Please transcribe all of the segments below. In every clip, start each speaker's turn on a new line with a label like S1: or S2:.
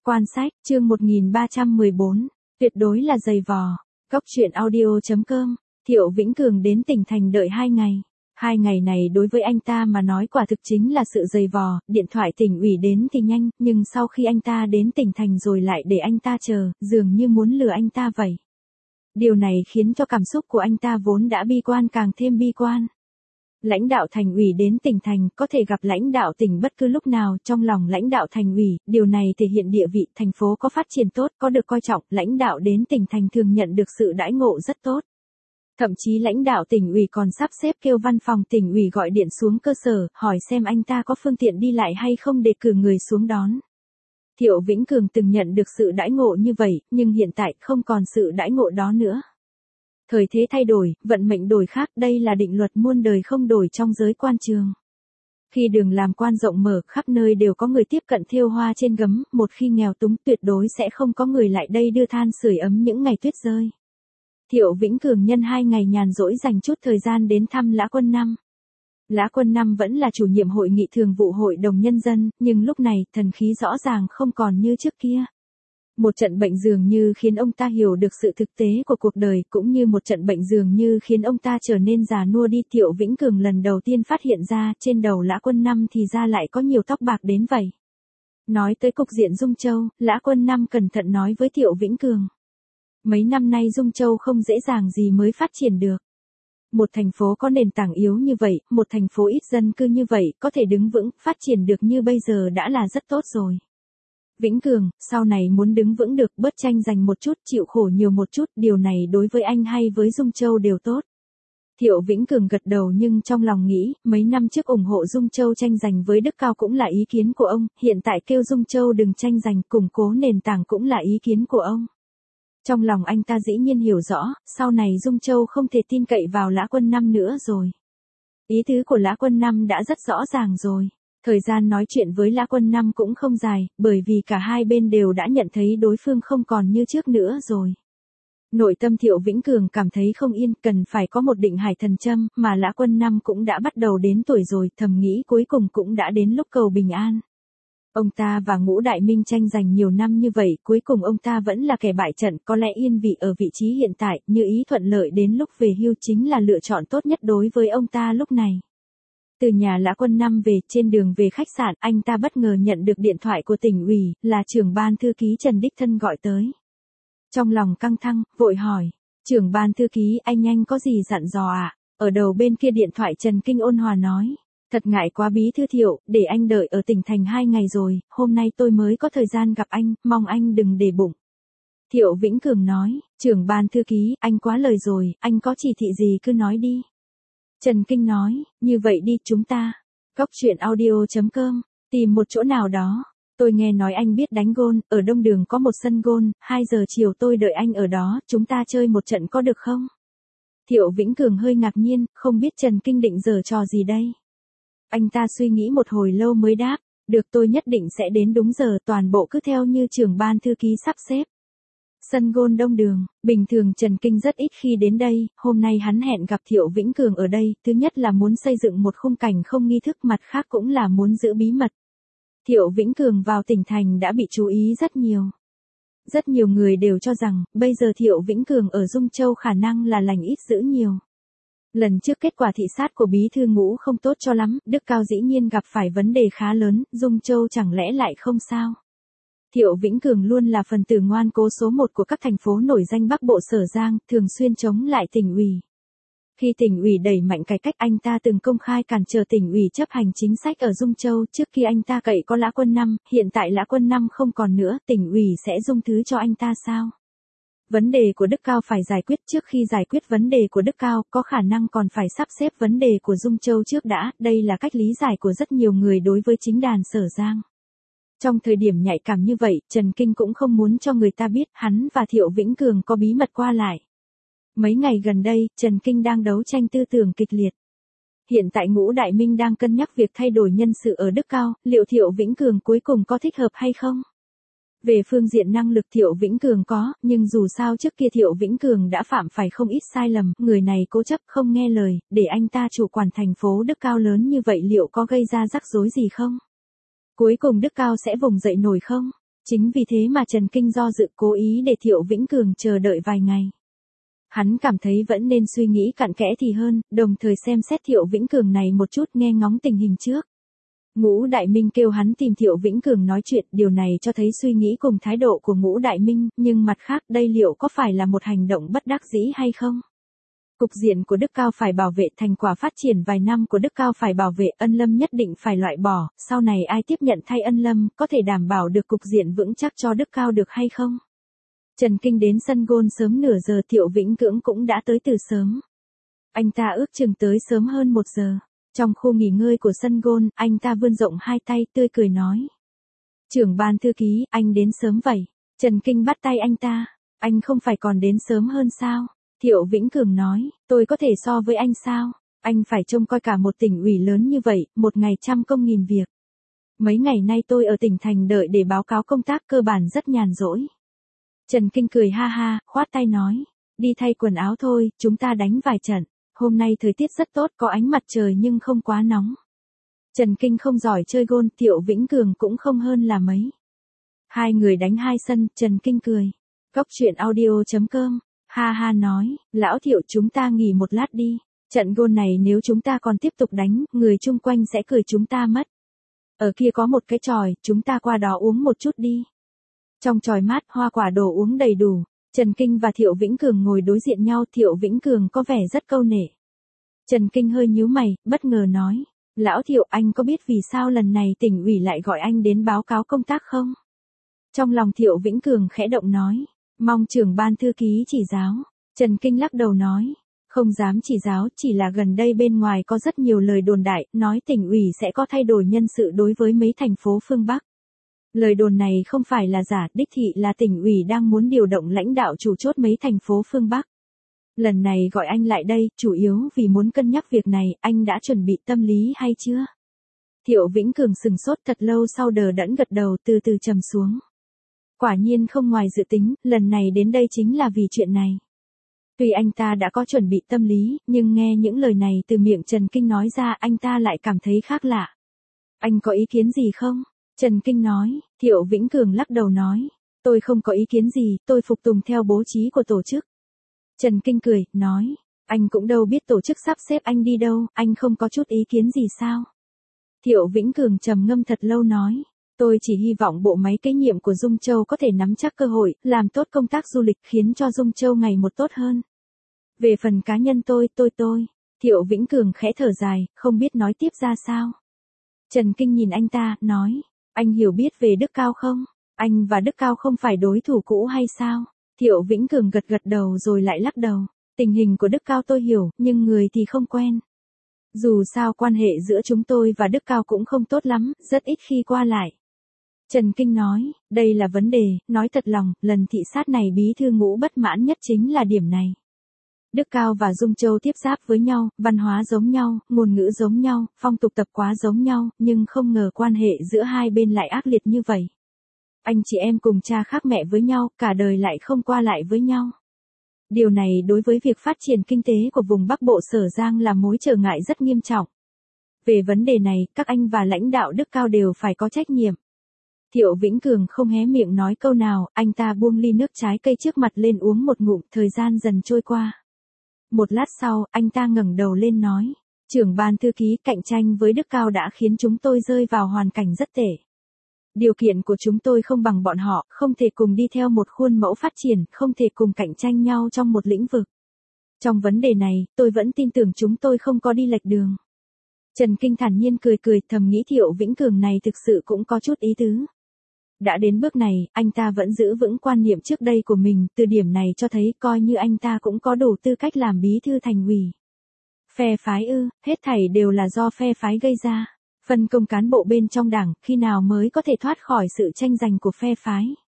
S1: Quan sách, chương 1314, tuyệt đối là giày vò. Góc truyện audio.com, Thiệu Vĩnh Cường đến tỉnh thành đợi 2 ngày. 2 ngày này đối với anh ta mà nói quả thực chính là sự giày vò, điện thoại tỉnh ủy đến thì nhanh, nhưng sau khi anh ta đến tỉnh thành rồi lại để anh ta chờ, dường như muốn lừa anh ta vậy. Điều này khiến cho cảm xúc của anh ta vốn đã bi quan càng thêm bi quan. Lãnh đạo thành ủy đến tỉnh thành có thể gặp lãnh đạo tỉnh bất cứ lúc nào, trong lòng lãnh đạo thành ủy, điều này thể hiện địa vị thành phố có phát triển tốt, có được coi trọng, lãnh đạo đến tỉnh thành thường nhận được sự đãi ngộ rất tốt. Thậm chí lãnh đạo tỉnh ủy còn sắp xếp kêu văn phòng tỉnh ủy gọi điện xuống cơ sở, hỏi xem anh ta có phương tiện đi lại hay không để cử người xuống đón. Thiệu Vĩnh Cường từng nhận được sự đãi ngộ như vậy, nhưng hiện tại không còn sự đãi ngộ đó nữa. Thời thế thay đổi, vận mệnh đổi khác, đây là định luật muôn đời không đổi trong giới quan trường. Khi đường làm quan rộng mở, khắp nơi đều có người tiếp cận thêu hoa trên gấm, một khi nghèo túng tuyệt đối sẽ không có người lại đây đưa than sưởi ấm những ngày tuyết rơi. Thiệu Vĩnh Cường nhân 2 ngày nhàn rỗi dành chút thời gian đến thăm Lã Quân Năm. Lã Quân Năm vẫn là chủ nhiệm hội nghị thường vụ hội đồng nhân dân, nhưng lúc này thần khí rõ ràng không còn như trước kia. Một trận bệnh dường như khiến ông ta hiểu được sự thực tế của cuộc đời, cũng như một trận bệnh dường như khiến ông ta trở nên già nua đi. Thiệu Vĩnh Cường lần đầu tiên phát hiện ra trên đầu Lã Quân Năm thì ra lại có nhiều tóc bạc đến vậy. Nói tới cục diện Dung Châu, Lã Quân Năm cẩn thận nói với Thiệu Vĩnh Cường. Mấy năm nay Dung Châu không dễ dàng gì mới phát triển được. Một thành phố có nền tảng yếu như vậy, một thành phố ít dân cư như vậy, có thể đứng vững, phát triển được như bây giờ đã là rất tốt rồi. Vĩnh Cường, sau này muốn đứng vững được, bớt tranh giành một chút, chịu khổ nhiều một chút, điều này đối với anh hay với Dung Châu đều tốt. Thiệu Vĩnh Cường gật đầu nhưng trong lòng nghĩ, mấy năm trước ủng hộ Dung Châu tranh giành với Đức Cao cũng là ý kiến của ông, hiện tại kêu Dung Châu đừng tranh giành, củng cố nền tảng cũng là ý kiến của ông. Trong lòng anh ta dĩ nhiên hiểu rõ, sau này Dung Châu không thể tin cậy vào Lã Quân Năm nữa rồi. Ý tứ của Lã Quân Năm đã rất rõ ràng rồi. Thời gian nói chuyện với Lã Quân Năm cũng không dài, bởi vì cả hai bên đều đã nhận thấy đối phương không còn như trước nữa rồi. Nội tâm Thiệu Vĩnh Cường cảm thấy không yên, cần phải có một định hải thần châm, mà Lã Quân Năm cũng đã bắt đầu đến tuổi rồi, thầm nghĩ cuối cùng cũng đã đến lúc cầu bình an. Ông ta và Ngũ Đại Minh tranh giành nhiều năm như vậy, cuối cùng ông ta vẫn là kẻ bại trận, có lẽ yên vị ở vị trí hiện tại, như ý thuận lợi đến lúc về hưu chính là lựa chọn tốt nhất đối với ông ta lúc này. Từ nhà Lã Quân Năm về, trên đường về khách sạn, anh ta bất ngờ nhận được điện thoại của tỉnh ủy, là trưởng ban thư ký Trần Đích Thân gọi tới. Trong lòng căng thẳng, vội hỏi, trưởng ban thư ký, anh có gì dặn dò ạ? Ở đầu bên kia điện thoại Trần Kinh ôn hòa nói, thật ngại quá bí thư Thiệu, để anh đợi ở tỉnh thành 2 ngày rồi, hôm nay tôi mới có thời gian gặp anh, mong anh đừng để bụng. Thiệu Vĩnh Cường nói, trưởng ban thư ký, anh quá lời rồi, anh có chỉ thị gì cứ nói đi. Trần Kinh nói, như vậy đi chúng ta. Góc truyện audio.com, tìm một chỗ nào đó. Tôi nghe nói anh biết đánh gôn, ở Đông Đường có một sân gôn, 2 giờ chiều tôi đợi anh ở đó, chúng ta chơi một trận có được không? Thiệu Vĩnh Cường hơi ngạc nhiên, không biết Trần Kinh định giở trò gì đây. Anh ta suy nghĩ một hồi lâu mới đáp, được tôi nhất định sẽ đến đúng giờ, toàn bộ cứ theo như trưởng ban thư ký sắp xếp. Sân gôn Đông Đường, bình thường Trần Kinh rất ít khi đến đây, hôm nay hắn hẹn gặp Thiệu Vĩnh Cường ở đây, thứ nhất là muốn xây dựng một khung cảnh không nghi thức, mặt khác cũng là muốn giữ bí mật. Thiệu Vĩnh Cường vào tỉnh thành đã bị chú ý rất nhiều. Rất nhiều người đều cho rằng, bây giờ Thiệu Vĩnh Cường ở Dung Châu khả năng là lành ít dữ nhiều. Lần trước kết quả thị sát của bí thư Ngũ không tốt cho lắm, Đức Cao dĩ nhiên gặp phải vấn đề khá lớn, Dung Châu chẳng lẽ lại không sao? Thiệu Vĩnh Cường luôn là phần tử ngoan cố số 1 của các thành phố nổi danh Bắc Bộ Sở Giang, thường xuyên chống lại tỉnh ủy. Khi tỉnh ủy đẩy mạnh cải cách, anh ta từng công khai cản trở tỉnh ủy chấp hành chính sách ở Dung Châu, trước khi anh ta cậy có Lã Quân Năm, hiện tại Lã Quân Năm không còn nữa, tỉnh ủy sẽ dung thứ cho anh ta sao? Vấn đề của Đức Cao phải giải quyết, trước khi giải quyết vấn đề của Đức Cao, có khả năng còn phải sắp xếp vấn đề của Dung Châu trước đã, đây là cách lý giải của rất nhiều người đối với chính đàn Sở Giang. Trong thời điểm nhạy cảm như vậy, Trần Kinh cũng không muốn cho người ta biết hắn và Thiệu Vĩnh Cường có bí mật qua lại. Mấy ngày gần đây, Trần Kinh đang đấu tranh tư tưởng kịch liệt. Hiện tại Ngũ Đại Minh đang cân nhắc việc thay đổi nhân sự ở Đức Cao, liệu Thiệu Vĩnh Cường cuối cùng có thích hợp hay không? Về phương diện năng lực Thiệu Vĩnh Cường có, nhưng dù sao trước kia Thiệu Vĩnh Cường đã phạm phải không ít sai lầm, người này cố chấp không nghe lời, để anh ta chủ quản thành phố Đức Cao lớn như vậy liệu có gây ra rắc rối gì không? Cuối cùng Đức Cao sẽ vùng dậy nổi không? Chính vì thế mà Trần Kinh do dự cố ý để Thiệu Vĩnh Cường chờ đợi vài ngày. Hắn cảm thấy vẫn nên suy nghĩ cặn kẽ thì hơn, đồng thời xem xét Thiệu Vĩnh Cường này một chút nghe ngóng tình hình trước. Ngũ Đại Minh kêu hắn tìm Thiệu Vĩnh Cường nói chuyện, điều này cho thấy suy nghĩ cùng thái độ của Ngũ Đại Minh, nhưng mặt khác đây liệu có phải là một hành động bất đắc dĩ hay không? Cục diện của Đức Cao phải bảo vệ, thành quả phát triển vài năm của Đức Cao phải bảo vệ, Ân Lâm nhất định phải loại bỏ, sau này ai tiếp nhận thay Ân Lâm, có thể đảm bảo được cục diện vững chắc cho Đức Cao được hay không? Trần Kinh đến sân gôn sớm nửa giờ, Thiệu Vĩnh Cưỡng cũng đã tới từ sớm. Anh ta ước chừng tới sớm hơn 1 giờ. Trong khu nghỉ ngơi của sân gôn, anh ta vươn rộng hai tay tươi cười nói. Trưởng ban thư ký, anh đến sớm vậy. Trần Kinh bắt tay anh ta. Anh không phải còn đến sớm hơn sao? Thiệu Vĩnh Cường nói, tôi có thể so với anh sao? Anh phải trông coi cả một tỉnh ủy lớn như vậy, một ngày trăm công nghìn việc. Mấy ngày nay tôi ở tỉnh thành đợi để báo cáo công tác, cơ bản rất nhàn rỗi. Trần Kinh cười ha ha, khoát tay nói, đi thay quần áo thôi, chúng ta đánh vài trận. Hôm nay thời tiết rất tốt, có ánh mặt trời nhưng không quá nóng. Trần Kinh không giỏi chơi gôn, Thiệu Vĩnh Cường cũng không hơn là mấy. Hai người đánh 2 sân, Trần Kinh cười. Cóc truyện audio.com, ha ha nói, lão Thiệu chúng ta nghỉ một lát đi. Trận gôn này nếu chúng ta còn tiếp tục đánh, người chung quanh sẽ cười chúng ta mất. Ở kia có một cái chòi, chúng ta qua đó uống một chút đi. Trong chòi mát, hoa quả đồ uống đầy đủ. Trần Kinh và Thiệu Vĩnh Cường ngồi đối diện nhau, Thiệu Vĩnh Cường có vẻ rất câu nệ. Trần Kinh hơi nhíu mày, bất ngờ nói, lão Thiệu anh có biết vì sao lần này tỉnh ủy lại gọi anh đến báo cáo công tác không? Trong lòng Thiệu Vĩnh Cường khẽ động nói, mong trưởng ban thư ký chỉ giáo. Trần Kinh lắc đầu nói, không dám chỉ giáo, chỉ là gần đây bên ngoài có rất nhiều lời đồn đại, nói tỉnh ủy sẽ có thay đổi nhân sự đối với mấy thành phố phương Bắc. Lời đồn này không phải là giả, đích thị là tỉnh ủy đang muốn điều động lãnh đạo chủ chốt mấy thành phố phương Bắc. Lần này gọi anh lại đây, chủ yếu vì muốn cân nhắc việc này, anh đã chuẩn bị tâm lý hay chưa? Thiệu Vĩnh Cường sừng sốt thật lâu sau đờ đẫn gật đầu, từ từ trầm xuống. Quả nhiên không ngoài dự tính, lần này đến đây chính là vì chuyện này. Tuy anh ta đã có chuẩn bị tâm lý, nhưng nghe những lời này từ miệng Trần Kinh nói ra, anh ta lại cảm thấy khác lạ. Anh có ý kiến gì không? Trần Kinh nói. Thiệu Vĩnh Cường lắc đầu nói, tôi không có ý kiến gì, tôi phục tùng theo bố trí của tổ chức. Trần Kinh cười, nói, anh cũng đâu biết tổ chức sắp xếp anh đi đâu, anh không có chút ý kiến gì sao? Thiệu Vĩnh Cường trầm ngâm thật lâu nói, tôi chỉ hy vọng bộ máy kế nhiệm của Dung Châu có thể nắm chắc cơ hội, làm tốt công tác du lịch khiến cho Dung Châu ngày một tốt hơn. Về phần cá nhân tôi, Thiệu Vĩnh Cường khẽ thở dài, không biết nói tiếp ra sao. Trần Kinh nhìn anh ta, nói, anh hiểu biết về Đức Cao không? Anh và Đức Cao không phải đối thủ cũ hay sao? Thiệu Vĩnh Cường gật gật đầu rồi lại lắc đầu. Tình hình của Đức Cao tôi hiểu, nhưng người thì không quen. Dù sao quan hệ giữa chúng tôi và Đức Cao cũng không tốt lắm, rất ít khi qua lại. Trần Kinh nói, đây là vấn đề, nói thật lòng, lần thị sát này bí thư Ngũ bất mãn nhất chính là điểm này. Đức Cao và Dung Châu tiếp giáp với nhau, văn hóa giống nhau, ngôn ngữ giống nhau, phong tục tập quán giống nhau, nhưng không ngờ quan hệ giữa hai bên lại ác liệt như vậy. Anh chị em cùng cha khác mẹ với nhau, cả đời lại không qua lại với nhau. Điều này đối với việc phát triển kinh tế của vùng Bắc Bộ Sở Giang là mối trở ngại rất nghiêm trọng. Về vấn đề này, các anh và lãnh đạo Đức Cao đều phải có trách nhiệm. Thiệu Vĩnh Cường không hé miệng nói câu nào, anh ta buông ly nước trái cây trước mặt lên uống một ngụm, thời gian dần trôi qua. Một lát sau, anh ta ngẩng đầu lên nói, trưởng ban thư ký, cạnh tranh với Đức Cao đã khiến chúng tôi rơi vào hoàn cảnh rất tệ. Điều kiện của chúng tôi không bằng bọn họ, không thể cùng đi theo một khuôn mẫu phát triển, không thể cùng cạnh tranh nhau trong một lĩnh vực. Trong vấn đề này, tôi vẫn tin tưởng chúng tôi không có đi lệch đường. Trần Kinh thản nhiên cười cười, thầm nghĩ Thiệu Vĩnh Cường này thực sự cũng có chút ý tứ. Đã đến bước này, anh ta vẫn giữ vững quan niệm trước đây của mình, từ điểm này cho thấy coi như anh ta cũng có đủ tư cách làm bí thư thành ủy. Phe phái ư, hết thảy đều là do phe phái gây ra. Phân công cán bộ bên trong đảng, khi nào mới có thể thoát khỏi sự tranh giành của phe phái.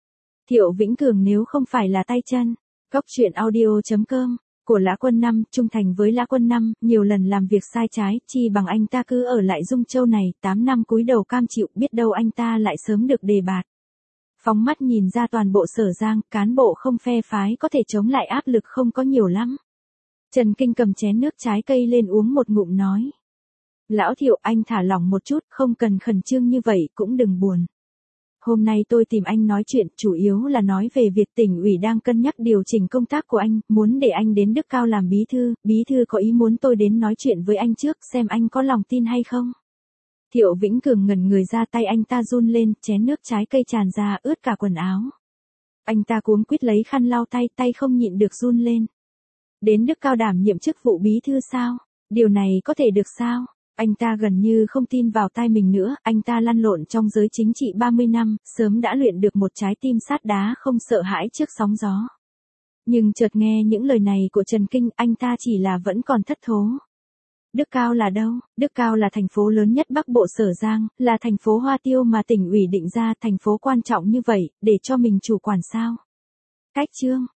S1: Thiệu Vĩnh Cường nếu không phải là tay chân. Cóc truyện audio.com, của Lã Quân Năm, trung thành với Lã Quân Năm, nhiều lần làm việc sai trái, chi bằng anh ta cứ ở lại Dung Châu này, 8 năm cúi đầu cam chịu, biết đâu anh ta lại sớm được đề bạt. Phóng mắt nhìn ra toàn bộ Sở Giang, cán bộ không phe phái có thể chống lại áp lực không có nhiều lắm. Trần Kinh cầm chén nước trái cây lên uống một ngụm nói. Lão Thiệu, anh thả lỏng một chút, không cần khẩn trương như vậy, cũng đừng buồn. Hôm nay tôi tìm anh nói chuyện chủ yếu là nói về việc tỉnh ủy đang cân nhắc điều chỉnh công tác của anh, muốn để anh đến Đức Cao làm bí thư có ý muốn tôi đến nói chuyện với anh trước xem anh có lòng tin hay không. Thiệu Vĩnh Cường ngẩn người ra, tay anh ta run lên, chén nước trái cây tràn ra ướt cả quần áo. Anh ta cuống quýt lấy khăn lau tay, tay không nhịn được run lên. Đến Đức Cao đảm nhiệm chức vụ bí thư sao? Điều này có thể được sao? Anh ta gần như không tin vào tai mình nữa, anh ta lăn lộn trong giới chính trị 30 năm, sớm đã luyện được một trái tim sắt đá không sợ hãi trước sóng gió. Nhưng chợt nghe những lời này của Trần Kinh, anh ta chỉ là vẫn còn thất thố. Đức Cao là đâu? Đức Cao là thành phố lớn nhất Bắc Bộ Sở Giang, là thành phố Hoa Tiêu mà tỉnh ủy định ra, thành phố quan trọng như vậy, để cho mình chủ quản sao? Cách trương,